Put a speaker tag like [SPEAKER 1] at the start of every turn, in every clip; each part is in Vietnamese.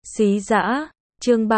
[SPEAKER 1] Xí dã, chương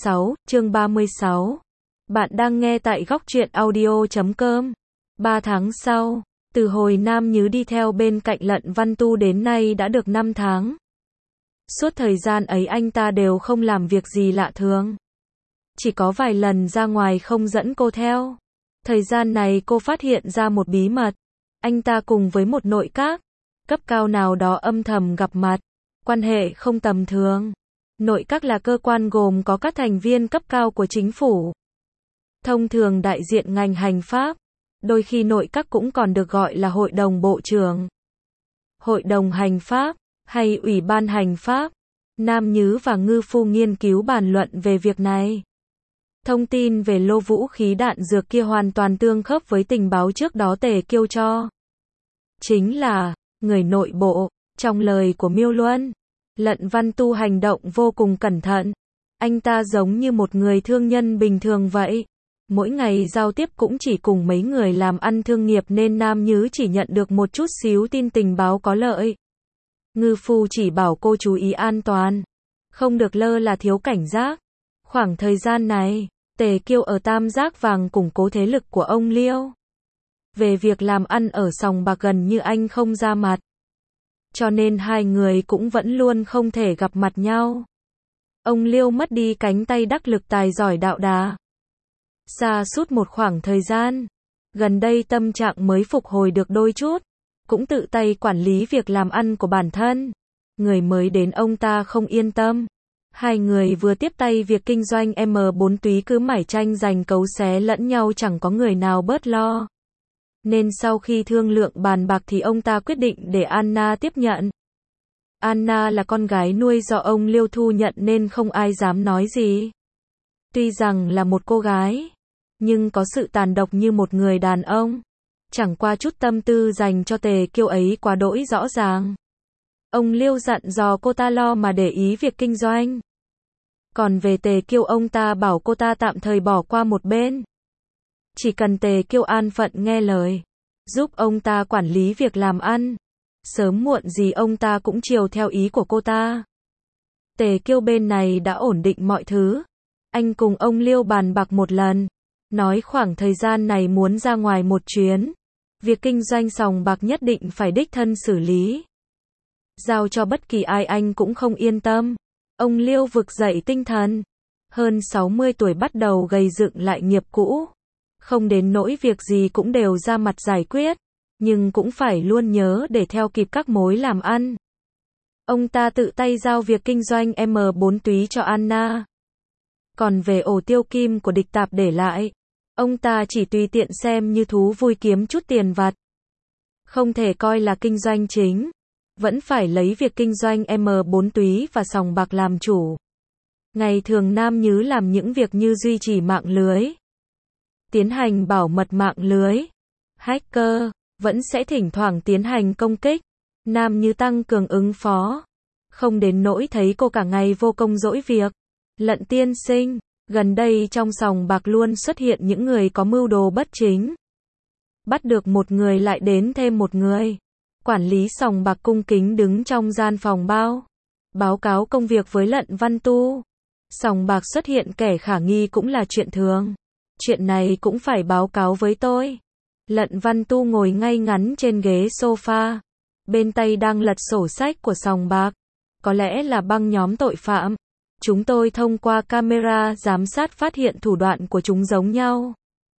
[SPEAKER 1] 36. Bạn đang nghe tại góc truyện audio.com. 3 tháng sau, từ hồi Nam Nhứ đi theo bên cạnh Lận Văn Tu đến nay đã được 5 tháng. Suốt thời gian ấy anh ta đều không làm việc gì lạ thường. Chỉ có vài lần ra ngoài không dẫn cô theo. Thời gian này cô phát hiện ra một bí mật. Anh ta cùng với một nội các cấp cao nào đó âm thầm gặp mặt. Quan hệ không tầm thường. Nội các là cơ quan gồm có các thành viên cấp cao của chính phủ. Thông thường đại diện ngành hành pháp. Đôi khi nội các cũng còn được gọi là hội đồng bộ trưởng, hội đồng hành pháp, hay ủy ban hành pháp. Nam Nhứ và Ngư Phu nghiên cứu bàn luận về việc này. Thông tin về lô vũ khí đạn dược kia hoàn toàn tương khớp với tình báo trước đó Tề Kiêu cho. Chính là người nội bộ. Trong lời của Miêu Luân, Lận Văn Tu hành động vô cùng cẩn thận. Anh ta giống như một người thương nhân bình thường vậy. Mỗi ngày giao tiếp cũng chỉ cùng mấy người làm ăn thương nghiệp nên Nam Nhứ chỉ nhận được một chút xíu tin tình báo có lợi. Ngư Phu chỉ bảo cô chú ý an toàn, không được lơ là thiếu cảnh giác. Khoảng thời gian này, Tề Kiêu ở Tam Giác Vàng củng cố thế lực của ông Liêu. Về việc làm ăn ở sòng bạc gần như anh không ra mặt. Cho nên hai người cũng vẫn luôn không thể gặp mặt nhau. Ông Liêu mất đi cánh tay đắc lực tài giỏi đạo đà. Xa suốt một khoảng thời gian. Gần đây tâm trạng mới phục hồi được đôi chút. Cũng tự tay quản lý việc làm ăn của bản thân. Người mới đến ông ta không yên tâm. Hai người vừa tiếp tay việc kinh doanh M4 túy cứ mải tranh giành cấu xé lẫn nhau chẳng có người nào bớt lo. Nên sau khi thương lượng bàn bạc thì ông ta quyết định để Anna tiếp nhận. Anna là con gái nuôi do ông Liêu thu nhận nên không ai dám nói gì. Tuy rằng là một cô gái, nhưng có sự tàn độc như một người đàn ông. Chẳng qua chút tâm tư dành cho Tề Kiêu ấy quá đỗi rõ ràng. Ông Liêu dặn dò cô ta lo mà để ý việc kinh doanh. Còn về Tề Kiêu ông ta bảo cô ta tạm thời bỏ qua một bên. Chỉ cần Tề Kiêu an phận nghe lời, giúp ông ta quản lý việc làm ăn. Sớm muộn gì ông ta cũng chiều theo ý của cô ta. Tề Kiêu bên này đã ổn định mọi thứ. Anh cùng ông Liêu bàn bạc một lần. Nói khoảng thời gian này muốn ra ngoài một chuyến. Việc kinh doanh sòng bạc nhất định phải đích thân xử lý. Giao cho bất kỳ ai anh cũng không yên tâm. Ông Liêu vực dậy tinh thần. Hơn 60 tuổi bắt đầu gầy dựng lại nghiệp cũ. Không đến nỗi việc gì cũng đều ra mặt giải quyết. Nhưng cũng phải luôn nhớ để theo kịp các mối làm ăn. Ông ta tự tay giao việc kinh doanh M4 túy cho Anna. Còn về ổ tiêu kim của địch tạp để lại, ông ta chỉ tùy tiện xem như thú vui kiếm chút tiền vặt. Không thể coi là kinh doanh chính. Vẫn phải lấy việc kinh doanh M4 túy và sòng bạc làm chủ. Ngày thường Nam Nhứ làm những việc như duy trì mạng lưới, tiến hành bảo mật mạng lưới. Hacker vẫn sẽ thỉnh thoảng tiến hành công kích. Nam Nhứ tăng cường ứng phó. Không đến nỗi thấy cô cả ngày vô công dỗi việc. Lận tiên sinh, gần đây trong sòng bạc luôn xuất hiện những người có mưu đồ bất chính. Bắt được một người lại đến thêm một người. Quản lý sòng bạc cung kính đứng trong gian phòng báo cáo công việc với Lận Văn Tu. Sòng bạc xuất hiện kẻ khả nghi cũng là chuyện thường. Chuyện này cũng phải báo cáo với tôi. Lận Văn Tu ngồi ngay ngắn trên ghế sofa. Bên tay đang lật sổ sách của sòng bạc. Có lẽ là băng nhóm tội phạm. Chúng tôi thông qua camera giám sát phát hiện thủ đoạn của chúng giống nhau.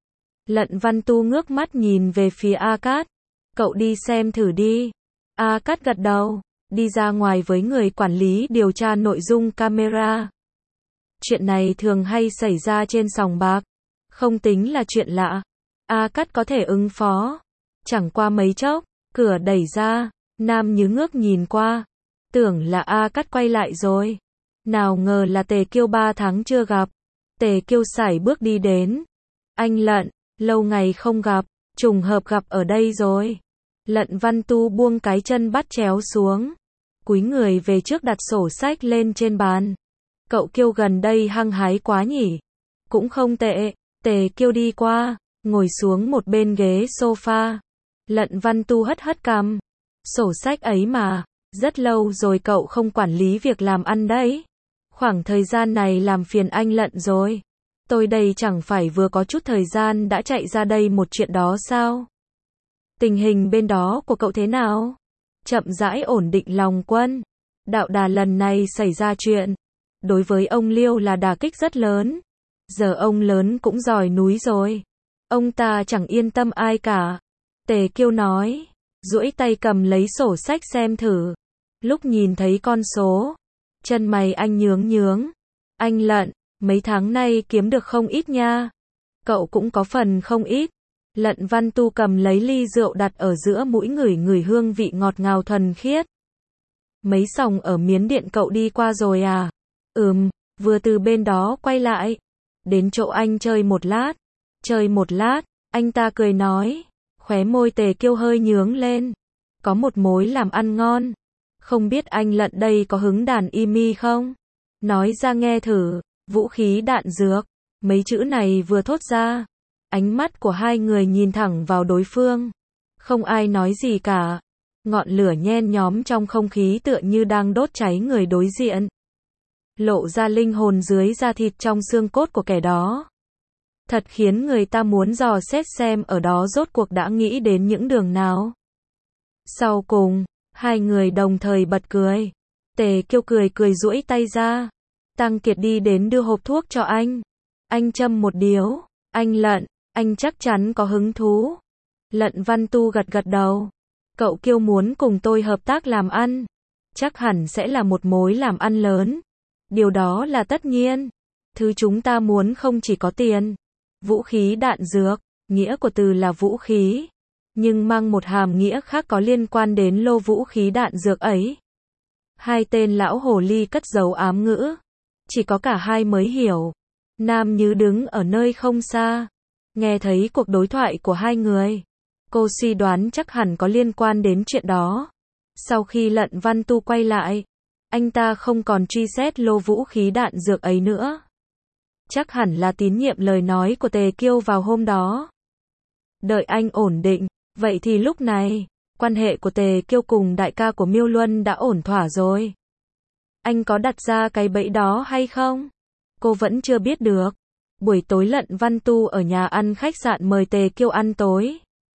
[SPEAKER 1] Lận Văn Tu ngước mắt nhìn về phía A Cát. Cậu đi xem thử đi. A Cát gật đầu, đi ra ngoài với người quản lý điều tra nội dung camera. Chuyện này thường hay xảy ra trên sòng bạc. Không tính là chuyện lạ. A Cát có thể ứng phó. Chẳng qua mấy chốc, cửa đẩy ra. Nam Nhứ ngước nhìn qua. Tưởng là A Cát quay lại rồi. Nào ngờ là Tề Kiêu 3 tháng chưa gặp. Tề Kiêu sải bước đi đến. Anh Lận, lâu ngày không gặp, trùng hợp gặp ở đây rồi. Lận Văn Tu buông cái chân bắt chéo xuống. Cúi người về trước đặt sổ sách lên trên bàn. Cậu Kiêu gần đây hăng hái quá nhỉ. Cũng không tệ. Tề Kiêu đi qua, ngồi xuống một bên ghế sofa. Lận Văn Tu hất hất cằm. Sổ sách ấy mà, rất lâu rồi cậu không quản lý việc làm ăn đấy. Khoảng thời gian này làm phiền anh Lận rồi. Tôi đây chẳng phải vừa có chút thời gian đã chạy ra đây một chuyện đó sao? Tình hình bên đó của cậu thế nào? Chậm rãi ổn định lòng quân. Đạo Đà lần này xảy ra chuyện. Đối với ông Liêu là đả kích rất lớn. Giờ ông lớn cũng dòi núi rồi. Ông ta chẳng yên tâm ai cả. Tề Kiêu nói. Duỗi tay cầm lấy sổ sách xem thử. Lúc nhìn thấy con số. Chân mày anh nhướng nhướng. Anh Lận, mấy tháng nay kiếm được không ít nha. Cậu cũng có phần không ít. Lận Văn Tu cầm lấy ly rượu đặt ở giữa mũi ngửi ngửi hương vị ngọt ngào thuần khiết. Mấy sòng ở Miến Điện cậu đi qua rồi à? Vừa từ bên đó quay lại. Đến chỗ anh chơi một lát. Chơi một lát, anh ta cười nói. Khóe môi Tề Kiêu hơi nhướng lên. Có một mối làm ăn ngon. Không biết anh Lận đây có hứng đàn imi không? Nói ra nghe thử. Vũ khí đạn dược. Mấy chữ này vừa thốt ra. Ánh mắt của hai người nhìn thẳng vào đối phương. Không ai nói gì cả. Ngọn lửa nhen nhóm trong không khí tựa như đang đốt cháy người đối diện. Lộ ra linh hồn dưới da thịt trong xương cốt của kẻ đó. Thật khiến người ta muốn dò xét xem ở đó rốt cuộc đã nghĩ đến những đường nào. Sau cùng, hai người đồng thời bật cười. Tề Kiêu cười cười duỗi tay ra. Tăng Kiệt đi đến đưa hộp thuốc cho anh. Anh châm một điếu. Anh Lận, anh chắc chắn có hứng thú. Lận Văn Tu gật gật đầu. Cậu Kiêu muốn cùng tôi hợp tác làm ăn. Chắc hẳn sẽ là một mối làm ăn lớn. Điều đó là tất nhiên. Thứ chúng ta muốn không chỉ có tiền. Vũ khí đạn dược, nghĩa của từ là vũ khí. Nhưng mang một hàm nghĩa khác có liên quan đến lô vũ khí đạn dược ấy. Hai tên lão hồ ly cất giấu ám ngữ. Chỉ có cả hai mới hiểu. Nam Như đứng ở nơi không xa. Nghe thấy cuộc đối thoại của hai người. Cô suy đoán chắc hẳn có liên quan đến chuyện đó. Sau khi Lận Văn Tu quay lại, anh ta không còn truy xét lô vũ khí đạn dược ấy nữa. Chắc hẳn là tín nhiệm lời nói của Tề Kiêu vào hôm đó. Đợi anh ổn định, vậy thì lúc này, quan hệ của Tề Kiêu cùng đại ca của Miêu Luân đã ổn thỏa rồi. Anh có đặt ra cái bẫy đó hay không? Cô vẫn chưa biết được. Buổi tối Lận Văn Tu ở nhà ăn khách sạn mời Tề Kiêu ăn tối.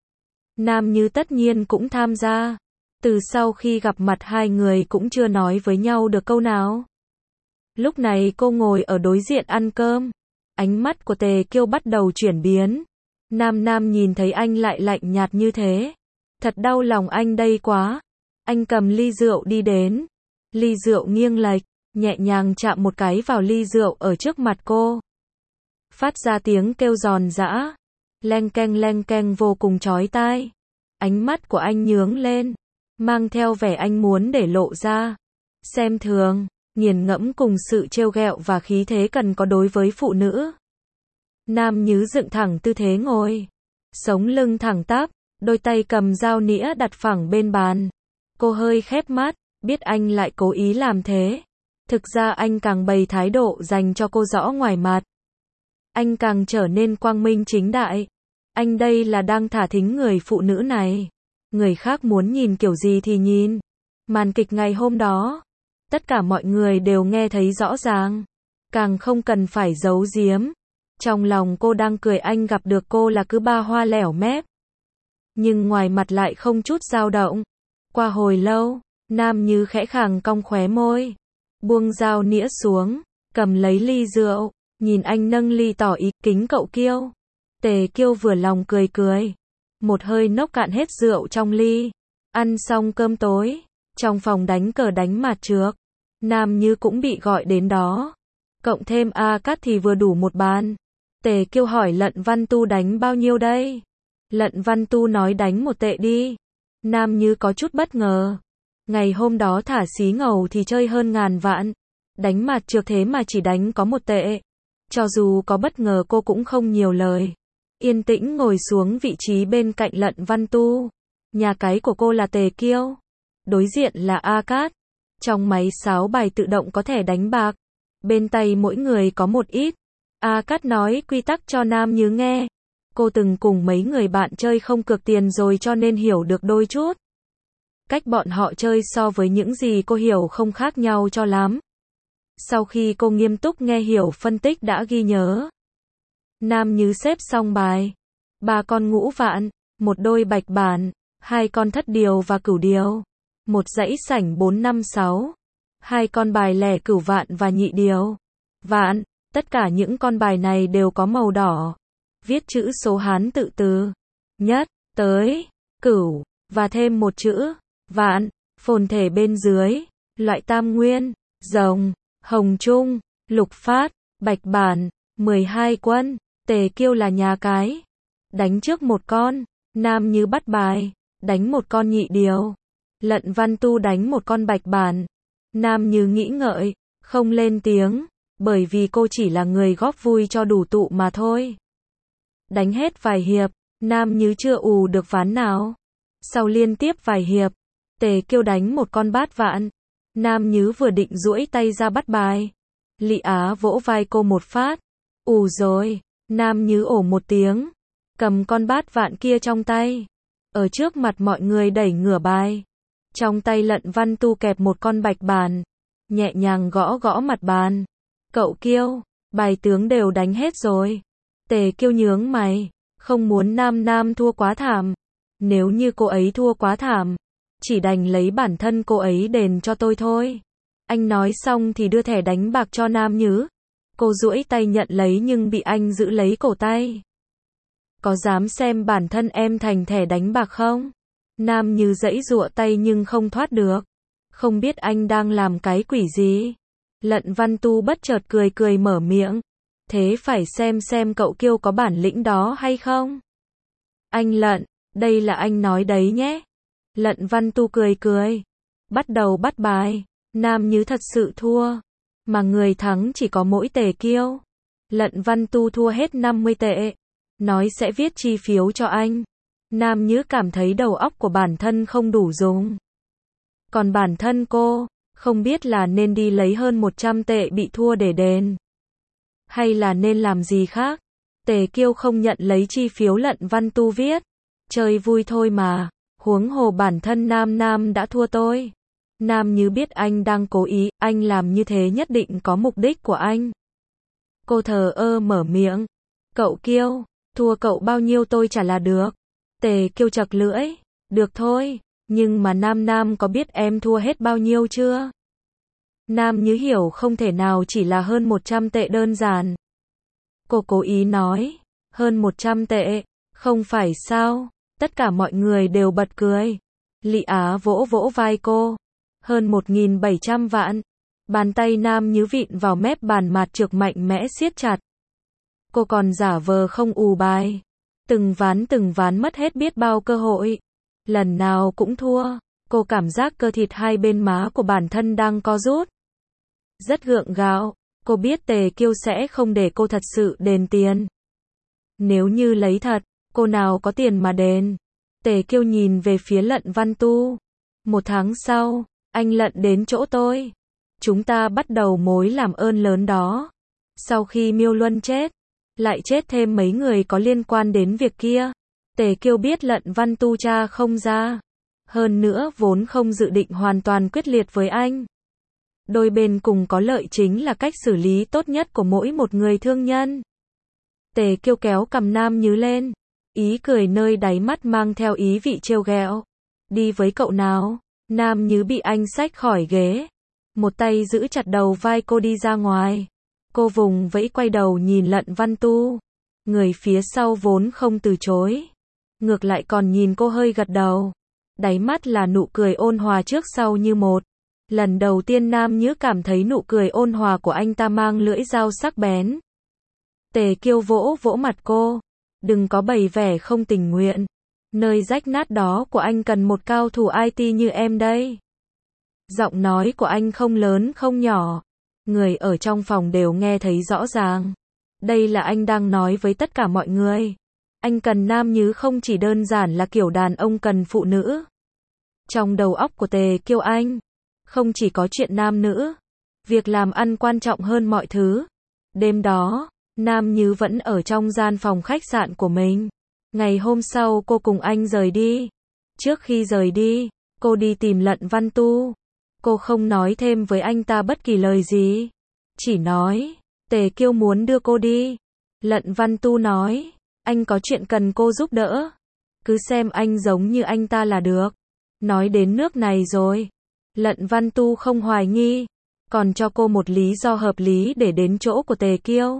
[SPEAKER 1] Nam Như tất nhiên cũng tham gia. Từ sau khi gặp mặt hai người cũng chưa nói với nhau được câu nào. Lúc này cô ngồi ở đối diện ăn cơm. Ánh mắt của Tề Kiêu bắt đầu chuyển biến. Nam nhìn thấy anh lại lạnh nhạt như thế. Thật đau lòng anh đây quá. Anh cầm ly rượu đi đến. Ly rượu nghiêng lệch, nhẹ nhàng chạm một cái vào ly rượu ở trước mặt cô. Phát ra tiếng kêu giòn giã. Leng keng vô cùng chói tai. Ánh mắt của anh nhướng lên. Mang theo vẻ anh muốn để lộ ra. Xem thường, nghiền ngẫm cùng sự trêu ghẹo và khí thế cần có đối với phụ nữ. Nam Như dựng thẳng tư thế ngồi. Sống lưng thẳng tắp, đôi tay cầm dao nĩa đặt phẳng bên bàn. Cô hơi khép mắt, biết anh lại cố ý làm thế. Thực ra anh càng bày thái độ dành cho cô rõ ngoài mặt. Anh càng trở nên quang minh chính đại. Anh đây là đang thả thính người phụ nữ này. Người khác muốn nhìn kiểu gì thì nhìn. Màn kịch ngày hôm đó, tất cả mọi người đều nghe thấy rõ ràng. Càng không cần phải giấu giếm. Trong lòng cô đang cười anh gặp được cô là cứ ba hoa lẻo mép. Nhưng ngoài mặt lại không chút dao động. Qua hồi lâu, Nam Như khẽ khàng cong khóe môi. Buông dao nĩa xuống, cầm lấy ly rượu, nhìn anh nâng ly tỏ ý kính cậu Kiêu. Tề Kiêu vừa lòng cười cười. Một hơi nốc cạn hết rượu trong ly. Ăn xong cơm tối, trong phòng đánh cờ đánh mạt trược. Nam Như cũng bị gọi đến đó. Cộng thêm A Cát thì vừa đủ một bàn. Tề Kiêu hỏi Lận Văn Tu đánh bao nhiêu đây? Lận Văn Tu nói đánh 1 tệ đi. Nam Như có chút bất ngờ. Ngày hôm đó thả xí ngầu thì chơi hơn ngàn vạn. Đánh mạt trược thế mà chỉ đánh có 1 tệ. Cho dù có bất ngờ cô cũng không nhiều lời. Yên tĩnh ngồi xuống vị trí bên cạnh Lận Văn Tu. Nhà cái của cô là Tề Kiêu. Đối diện là A Cát. Trong máy sáo bài tự động có thẻ đánh bạc. Bên tay mỗi người có một ít. A Cát nói quy tắc cho Nam Như nghe. Cô từng cùng mấy người bạn chơi không cược tiền rồi cho nên hiểu được đôi chút. Cách bọn họ chơi so với những gì cô hiểu không khác nhau cho lắm. Sau khi cô nghiêm túc nghe hiểu phân tích đã ghi nhớ. Nam Nhứ xếp xong bài. 3 con ngũ vạn, một đôi bạch bản, 2 con thất điều và cửu điều, một dãy sảnh 4 5 6, 2 con bài lẻ cửu vạn và nhị điều. Vạn, tất cả những con bài này đều có màu đỏ. Viết chữ số Hán tự từ nhất tới cửu và thêm một chữ vạn, phồn thể bên dưới, loại tam nguyên, rồng, hồng trung, lục phát, bạch bản, 12 quân. Tề Kiêu là nhà cái, đánh trước một con. Nam Nhứ bắt bài, đánh một con nhị điều. Lận Văn Tu đánh một con bạch bản. Nam Nhứ nghĩ ngợi, không lên tiếng, bởi vì cô chỉ là người góp vui cho đủ tụ mà thôi. Đánh hết vài hiệp, Nam Nhứ chưa ù được ván nào. Sau liên tiếp vài hiệp, Tề Kiêu đánh một con bát vạn. Nam Nhứ vừa định duỗi tay ra bắt bài, Lị Á vỗ vai cô một phát. Ù rồi. Nam Nhứ ồ một tiếng, cầm con bát vạn kia trong tay, ở trước mặt mọi người đẩy ngửa bài. Trong tay Lận Văn Tu kẹp một con bạch bàn, nhẹ nhàng gõ gõ mặt bàn. Cậu Kiêu, bài tướng đều đánh hết rồi. Tề Kiêu nhướng mày, không muốn Nam thua quá thảm. Nếu như cô ấy thua quá thảm, chỉ đành lấy bản thân cô ấy đền cho tôi thôi. Anh nói xong thì đưa thẻ đánh bạc cho Nam Nhứ. Cô duỗi tay nhận lấy nhưng bị anh giữ lấy cổ tay. Có dám xem bản thân em thành thẻ đánh bạc không? Nam Nhứ giãy giụa tay nhưng không thoát được. Không biết anh đang làm cái quỷ gì. Lận Văn Tu bất chợt cười cười mở miệng. Thế phải xem cậu Kiêu có bản lĩnh đó hay không? Anh Lận, đây là anh nói đấy nhé. Lận Văn Tu cười cười. Bắt đầu bắt bài. Nam Nhứ thật sự thua. Mà người thắng chỉ có mỗi Tề Kiêu. Lận Văn Tu thua hết 50 tệ. Nói sẽ viết chi phiếu cho anh. Nam Nhứ cảm thấy đầu óc của bản thân không đủ dùng. Còn bản thân cô, không biết là nên đi lấy hơn 100 tệ bị thua để đền. Hay là nên làm gì khác. Tề Kiêu không nhận lấy chi phiếu Lận Văn Tu viết. Chơi vui thôi mà. Huống hồ bản thân Nam đã thua tôi. Nam Nhứ biết anh đang cố ý, anh làm như thế nhất định có mục đích của anh. Cô thờ ơ mở miệng. Cậu Kiêu, thua cậu bao nhiêu tôi trả là được. Tề Kiêu chật lưỡi. Được thôi, nhưng mà Nam có biết em thua hết bao nhiêu chưa? Nam Nhứ hiểu không thể nào chỉ là hơn 100 tệ đơn giản. Cô cố ý nói, hơn 100 tệ, không phải sao? Tất cả mọi người đều bật cười. Lị Á vỗ vỗ vai cô. Hơn 1.700 vạn. Bàn tay Nam Nhứ vịn vào mép bàn mạt trược mạnh mẽ siết chặt. Cô còn giả vờ không ù bài. Từng ván mất hết biết bao cơ hội. Lần nào cũng thua. Cô cảm giác cơ thịt hai bên má của bản thân đang co rút. Rất gượng gạo. Cô biết Tề Kiêu sẽ không để cô thật sự đền tiền. Nếu như lấy thật, cô nào có tiền mà đền. Tề Kiêu nhìn về phía Lận Văn Tu. 1 tháng sau, anh Lận đến chỗ tôi. Chúng ta bắt đầu mối làm ơn lớn đó. Sau khi Miêu Luân chết, lại chết thêm mấy người có liên quan đến việc kia. Tề Kiêu biết Lận Văn Tu tra không ra. Hơn nữa vốn không dự định hoàn toàn quyết liệt với anh. Đôi bên cùng có lợi chính là cách xử lý tốt nhất của mỗi một người thương nhân. Tề Kiêu kéo cằm Nam Nhứ lên. Ý cười nơi đáy mắt mang theo ý vị trêu ghẹo. Đi với cậu nào. Nam Nhứ bị anh xách khỏi ghế. Một tay giữ chặt đầu vai cô đi ra ngoài. Cô vùng vẫy quay đầu nhìn Lận Văn Tu. Người phía sau vốn không từ chối. Ngược lại còn nhìn cô hơi gật đầu. Đáy mắt là nụ cười ôn hòa trước sau như một. Lần đầu tiên Nam Nhứ cảm thấy nụ cười ôn hòa của anh ta mang lưỡi dao sắc bén. Tề Kiêu vỗ vỗ mặt cô. Đừng có bày vẻ không tình nguyện. Nơi rách nát đó của anh cần một cao thủ IT như em đây. Giọng nói của anh không lớn không nhỏ. Người ở trong phòng đều nghe thấy rõ ràng. Đây là anh đang nói với tất cả mọi người. Anh cần Nam Nhứ không chỉ đơn giản là kiểu đàn ông cần phụ nữ. Trong đầu óc của Tề Kiêu anh, không chỉ có chuyện nam nữ. Việc làm ăn quan trọng hơn mọi thứ. Đêm đó, Nam Nhứ vẫn ở trong gian phòng khách sạn của mình. Ngày hôm sau cô cùng anh rời đi. Trước khi rời đi, cô đi tìm Lận Văn Tu. Cô không nói thêm với anh ta bất kỳ lời gì. chỉ nói, Tề Kiêu muốn đưa cô đi. Lận Văn Tu nói, anh có chuyện cần cô giúp đỡ. Cứ xem anh giống như anh ta là được. Nói đến nước này rồi. Lận Văn Tu không hoài nghi, còn cho cô một lý do hợp lý để đến chỗ của Tề Kiêu.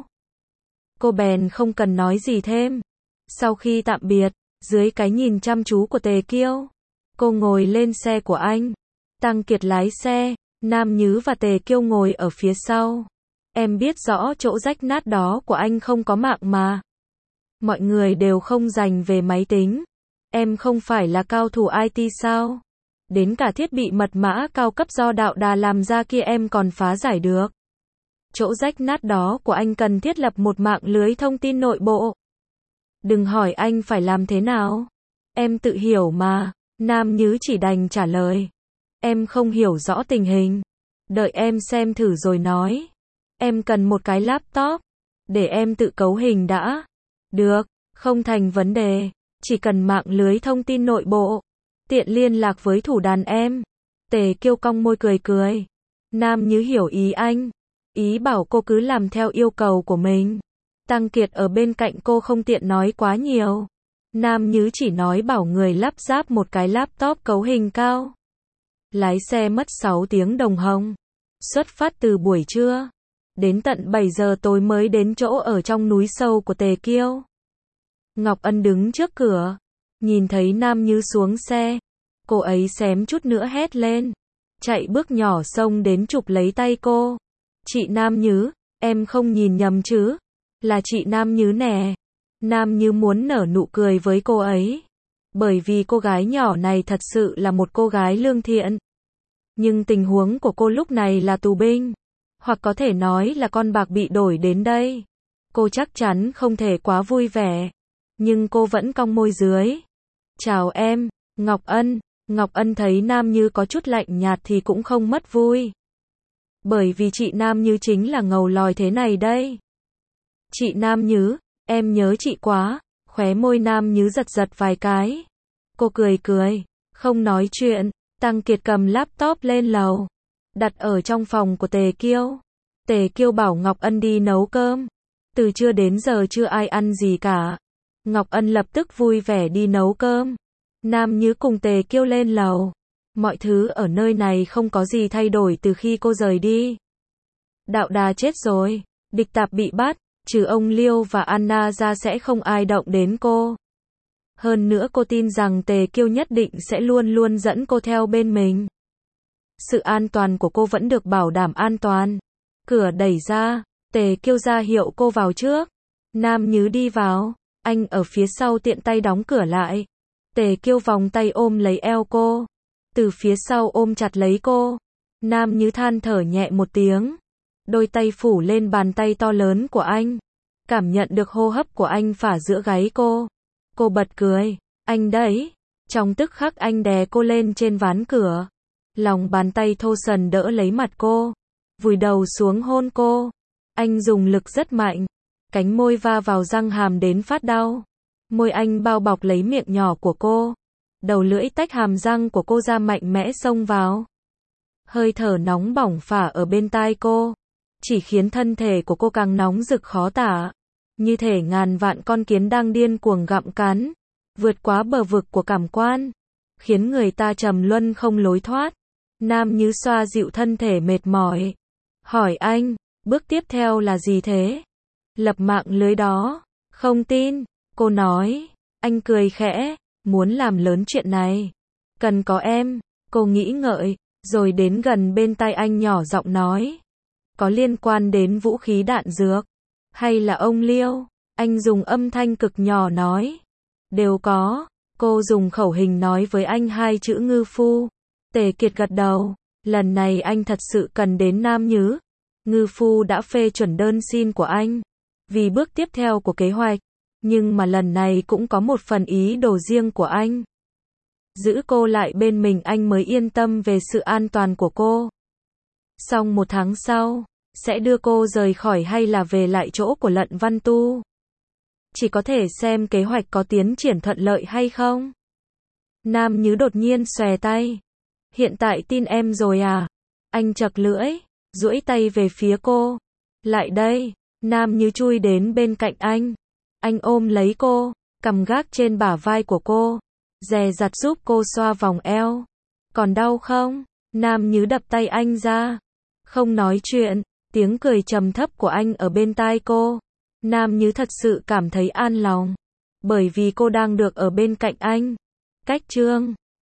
[SPEAKER 1] Cô bèn không cần nói gì thêm. Sau khi tạm biệt, dưới cái nhìn chăm chú của Tề Kiêu, cô ngồi lên xe của anh. Tăng Kiệt lái xe, Nam Nhứ và Tề Kiêu ngồi ở phía sau. Em biết rõ chỗ rách nát đó của anh không có mạng mà. Mọi người đều không dành về máy tính. Em không phải là cao thủ IT sao? Đến cả thiết bị mật mã cao cấp do Đạo Đà làm ra kia em còn phá giải được. Chỗ rách nát đó của anh cần thiết lập một mạng lưới thông tin nội bộ. Đừng hỏi anh phải làm thế nào. Em tự hiểu mà. Nam Nhứ chỉ đành trả lời. Em không hiểu rõ tình hình. Đợi em xem thử rồi nói. Em cần một cái laptop. Để em tự cấu hình đã. Được, không thành vấn đề. Chỉ cần mạng lưới thông tin nội bộ. Tiện liên lạc với thủ đàn em. Tề Kiêu cong môi cười cười. Nam Nhứ hiểu ý anh. Ý bảo cô cứ làm theo yêu cầu của mình. Tăng Kiệt ở bên cạnh cô không tiện nói quá nhiều. Nam Nhứ chỉ nói bảo người lắp ráp một cái laptop cấu hình cao. Lái xe mất 6 tiếng đồng hồ. Xuất phát từ buổi trưa. Đến tận 7 giờ tối mới đến chỗ ở trong núi sâu của Tề Kiêu. Ngọc Ân đứng trước cửa. Nhìn thấy Nam Nhứ xuống xe. Cô ấy xém chút nữa hét lên. Chạy bước nhỏ xông đến chụp lấy tay cô. Chị Nam Nhứ, em không nhìn nhầm chứ? Là chị Nam Nhứ nè. Nam Nhứ muốn nở nụ cười với cô ấy. Bởi vì cô gái nhỏ này thật sự là một cô gái lương thiện. Nhưng tình huống của cô lúc này là tù binh. Hoặc có thể nói là con bạc bị đổi đến đây. Cô chắc chắn không thể quá vui vẻ. Nhưng cô vẫn cong môi dưới. Chào em, Ngọc Ân. Ngọc Ân thấy Nam Nhứ có chút lạnh nhạt thì cũng không mất vui. Bởi vì chị Nam Nhứ chính là ngầu lòi thế này đây. Chị Nam Nhứ, em nhớ chị quá. Khóe môi Nam Nhứ giật giật vài cái. Cô cười cười, không nói chuyện. Tăng Kiệt cầm laptop lên lầu. Đặt ở trong phòng của Tề Kiêu. Tề Kiêu bảo Ngọc Ân đi nấu cơm. Từ trưa đến giờ chưa ai ăn gì cả. Ngọc Ân lập tức vui vẻ đi nấu cơm. Nam Nhứ cùng Tề Kiêu lên lầu. Mọi thứ ở nơi này không có gì thay đổi từ khi cô rời đi. Đạo Đà chết rồi. Địch Tạp bị bắt. Trừ ông Liêu và Anna ra sẽ không ai động đến cô. Hơn nữa cô tin rằng Tề Kiêu nhất định sẽ luôn luôn dẫn cô theo bên mình. Sự an toàn của cô vẫn được bảo đảm an toàn. Cửa đẩy ra. Tề Kiêu ra hiệu cô vào trước. Nam Nhứ đi vào. Anh ở phía sau tiện tay đóng cửa lại. Tề Kiêu vòng tay ôm lấy eo cô. Từ phía sau ôm chặt lấy cô. Nam Nhứ than thở nhẹ một tiếng. Đôi tay phủ lên bàn tay to lớn của anh. Cảm nhận được hô hấp của anh phả giữa gáy cô. Cô bật cười. Anh đấy. Trong tức khắc anh đè cô lên trên ván cửa. Lòng bàn tay thô sần đỡ lấy mặt cô. Vùi đầu xuống hôn cô. Anh dùng lực rất mạnh. Cánh môi va vào răng hàm đến phát đau. Môi anh bao bọc lấy miệng nhỏ của cô. Đầu lưỡi tách hàm răng của cô ra mạnh mẽ xông vào. Hơi thở nóng bỏng phả ở bên tai cô. Chỉ khiến thân thể của cô càng nóng rực khó tả. Như thể ngàn vạn con kiến đang điên cuồng gặm cắn. Vượt quá bờ vực của cảm quan. Khiến người ta trầm luân không lối thoát. Nam Nhứ xoa dịu thân thể mệt mỏi. Hỏi anh, bước tiếp theo là gì thế? Lập mạng lưới đó. Không tin. Cô nói. Anh cười khẽ. Muốn làm lớn chuyện này. Cần có em. Cô nghĩ ngợi. Rồi đến gần bên tai anh nhỏ giọng nói. Có liên quan đến vũ khí đạn dược. Hay là ông Liêu? Anh dùng âm thanh cực nhỏ nói. Đều có. Cô dùng khẩu hình nói với anh 2 chữ ngư phu. Tề Kiệt gật đầu. Lần này anh thật sự cần đến Nam Nhứ. Ngư phu đã phê chuẩn đơn xin của anh. Vì bước tiếp theo của kế hoạch. Nhưng mà lần này cũng có một phần ý đồ riêng của anh. Giữ cô lại bên mình anh mới yên tâm về sự an toàn của cô. Xong 1 tháng sau, sẽ đưa cô rời khỏi hay là về lại chỗ của Lận Văn Tu. Chỉ có thể xem kế hoạch có tiến triển thuận lợi hay không. Nam Nhứ đột nhiên xòe tay. Hiện tại tin em rồi à? Anh chật lưỡi, duỗi tay về phía cô. Lại đây. Nam Như chui đến bên cạnh anh. Anh ôm lấy cô, cầm gác trên bả vai của cô, dè dặt giúp cô xoa vòng eo. Còn đau không? Nam Như đập tay anh ra. Không nói chuyện, tiếng cười trầm thấp của anh ở bên tai cô. Nam Như thật sự cảm thấy an lòng, bởi vì cô đang được ở bên cạnh anh. Cách chương